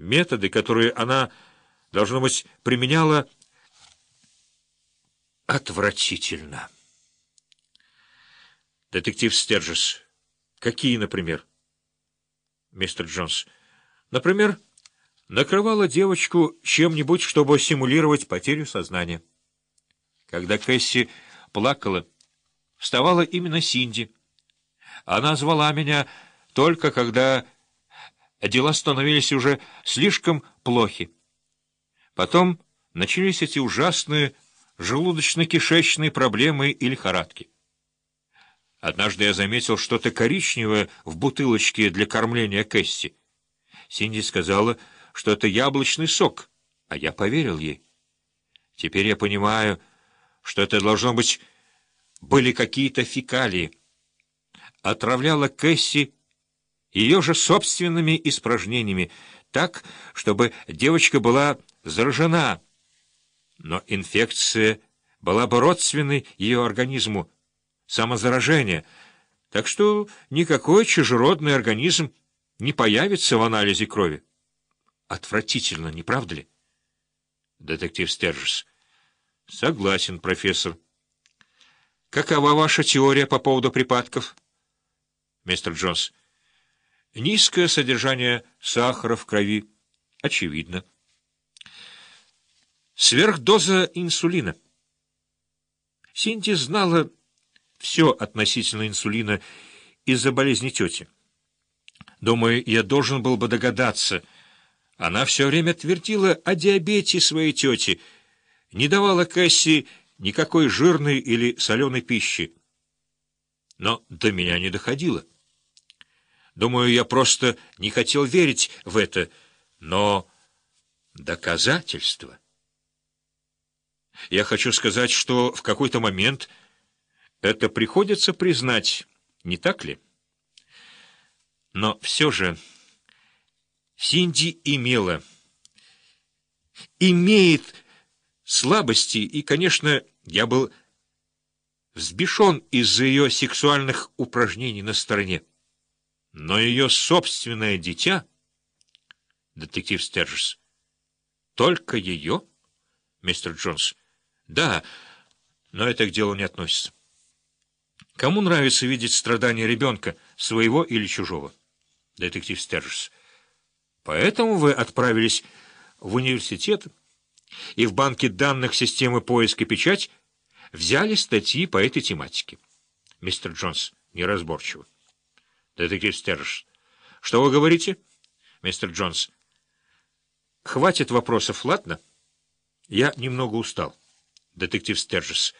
Методы, которые она, должно быть, применяла, отвратительно. Детектив Стерджес. Какие, например? Мистер Джонс. Например, накрывала девочку чем-нибудь, чтобы симулировать потерю сознания. Когда Кэсси плакала, вставала именно Синди. Она звала меня только когда дела становились уже слишком плохи. Потом начались эти ужасные желудочно-кишечные проблемы и лихорадки. Однажды я заметил что-то коричневое в бутылочке для кормления Кэсси. Синди сказала, что это яблочный сок, а я поверил ей. Теперь я понимаю, что это, должно быть, были какие-то фекалии. Отравляла Кэсси ее же собственными испражнениями, так, чтобы девочка была заражена. Но инфекция была бы родственной ее организму, самозаражение, так что никакой чужеродный организм не появится в анализе крови. Отвратительно, не правда ли? Детектив Стерджес. Согласен, профессор. Какова ваша теория по поводу припадков? Мистер Джонс. Низкое содержание сахара в крови. Очевидно. Сверхдоза инсулина. Синди знала все относительно инсулина из-за болезни тети. Думаю, я должен был бы догадаться. Она все время твердила о диабете своей тети, не давала Кэсси никакой жирной или соленой пищи. Но до меня не доходило. Думаю, я просто не хотел верить в это, но доказательства. Я хочу сказать, что в какой-то момент это приходится признать, не так ли? Но все же Синди имеет слабости, и, конечно, я был взбешен из-за ее сексуальных упражнений на стороне. Но ее собственное дитя, детектив Стерджес, только ее, мистер Джонс, да, но это к делу не относится. Кому нравится видеть страдания ребенка, своего или чужого? Детектив Стерджес. Поэтому вы отправились в университет и в банке данных системы поиска печать взяли статьи по этой тематике. Мистер Джонс неразборчиво. Детектив Стерджес. Что вы говорите? Мистер Джонс. Хватит вопросов, ладно? Я немного устал. Детектив Стерджес.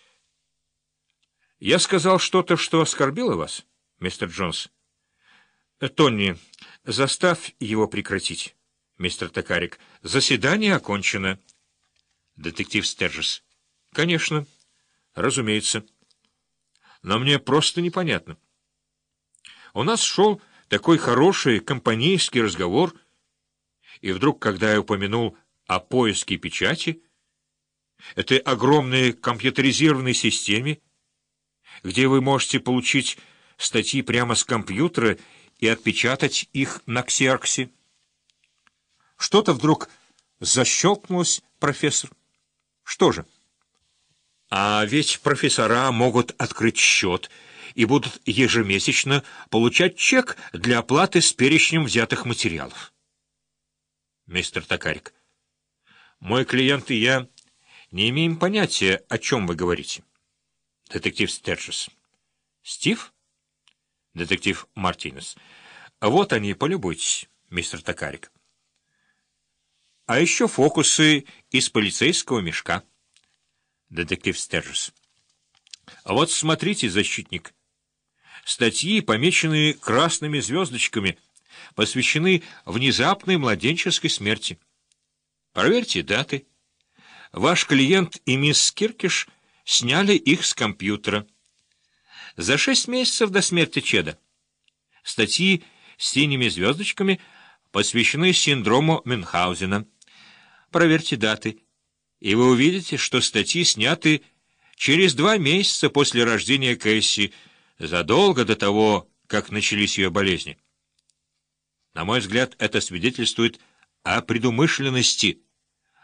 Я сказал что-то, что оскорбило вас, мистер Джонс? Тони, заставь его прекратить. Мистер Токарик. Заседание окончено. Детектив Стерджес. Конечно, разумеется. Но мне просто непонятно. У нас шел такой хороший компанейский разговор, и вдруг, когда я упомянул о поиске печати, этой огромной компьютеризированной системе, где вы можете получить статьи прямо с компьютера и отпечатать их на ксероксе. Что-то вдруг защелкнулось, профессор. Что же? А ведь профессора могут открыть счет и будут ежемесячно получать чек для оплаты с перечнем взятых материалов. Мистер Токарик. Мой клиент и я не имеем понятия, о чем вы говорите. Детектив Стерджес. Стив? Детектив Мартинес. Вот они, полюбуйтесь, мистер Токарик. А еще фокусы из полицейского мешка. Детектив Стерджес. А вот смотрите, защитник. Статьи, помеченные красными звездочками, посвящены внезапной младенческой смерти. Проверьте даты. Ваш клиент и мисс Киркиш сняли их с компьютера. За 6 месяцев до смерти Чеда. Статьи с синими звездочками посвящены синдрому Мюнхгаузена. Проверьте даты, и вы увидите, что статьи сняты через 2 месяца после рождения Кэсси, задолго до того, как начались ее болезни. На мой взгляд, это свидетельствует о предумышленности